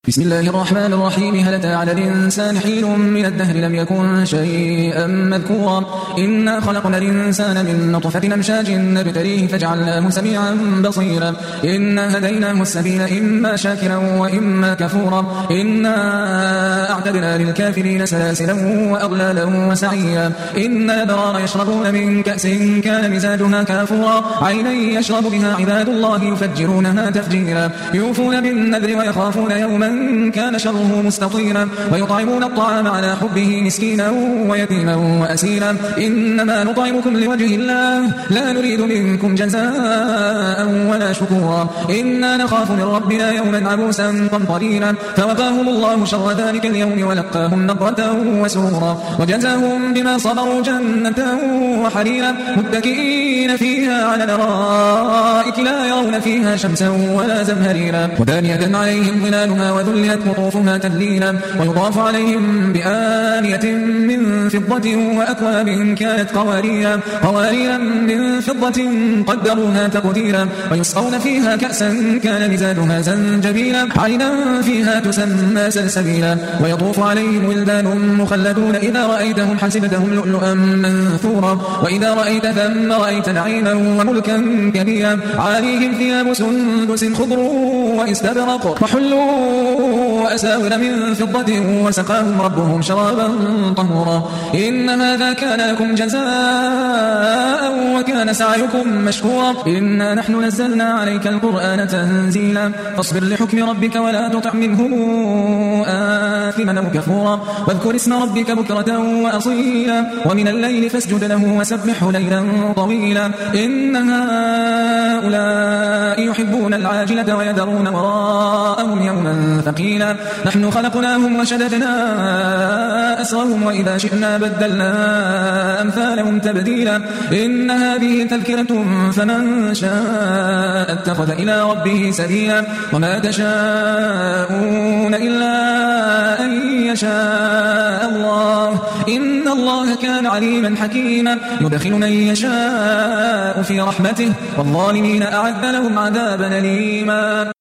بسم الله الرحمن الرحيم. هل أتى على الإنسان حين من الدهر لم يكن شيئا مذكورا إنا خلقنا الإنسان من نطفة أمشاج نبتليه فجعلناه سميعا بصيرا إنا هديناه السبيل إما شاكرا وإما كفورا إنا أعتدنا للكافرين سلاسلا وأغلالا وسعيا إن الأبرار يشربون من كأس كان مزاجها كافورا عينا يشرب بها عباد الله يفجرونها تفجيرا يوفون بالنذر ويخافون يوما كان شره مستطيرا ويطعمون الطعام على حبه مسكينا ويتيما وأسيرا إنما نطعمكم لوجه الله لا نريد منكم جزاء ولا شكورا إنا نخاف من ربنا يوما عبوسا قمطريرا فوقاهم الله شر ذلك اليوم ولقاهم نضرة وسرورا وجزاهم بما صبروا جنة وحريرا متكئين فيها على الأرائك لا يرون فيها شمسا ولا زمهريرا ودانية عليهم ظلالها وذلت قطوفها تذليلا ويضاف عليهم بآنية من فضة وأكواب كانت قوارير من فضة قدروها تقديرا ويسقون فيها كأسا كان مزاجها زنجبيلا عينا فيها تسمى سلسبيلا ويطوف عليهم ولدان مخلدون إذا رأيتهم حسبتهم لؤلؤا منثورا وإذا رأيت ثم رأيت نعيما وملكا كبيرا عاليهم ثياب سندس خضر واستبرق وحلوا أساور من فضة وسقاهم ربهم شرابا طهورا إن هذا كان لكم جزاء وكان سعيكم مشكورا إنا نحن نزلنا عليك القرآن تنزيلا فاصبر لحكم ربك ولا تطع منهم آثما أو كفورا واذكر اسم ربك بكرة وأصيلا ومن الليل فاسجد له وسبحه ليلا طويلا إن هؤلاء يحبون العاجلة ويذرون وراءهم يوما ثقيلا نحن خلقناهم وشددنا أسرهم وإذا شئنا بدلنا أمثالهم تبديلا إن هذه تذكرة فمن شاء اتخذ إلى ربه سبيلا وما تشاءون إلا أن يشاء الله إن الله كان عليما حكيما يدخل من يشاء في رحمته والظالمين أعد لهم عذابا أليما.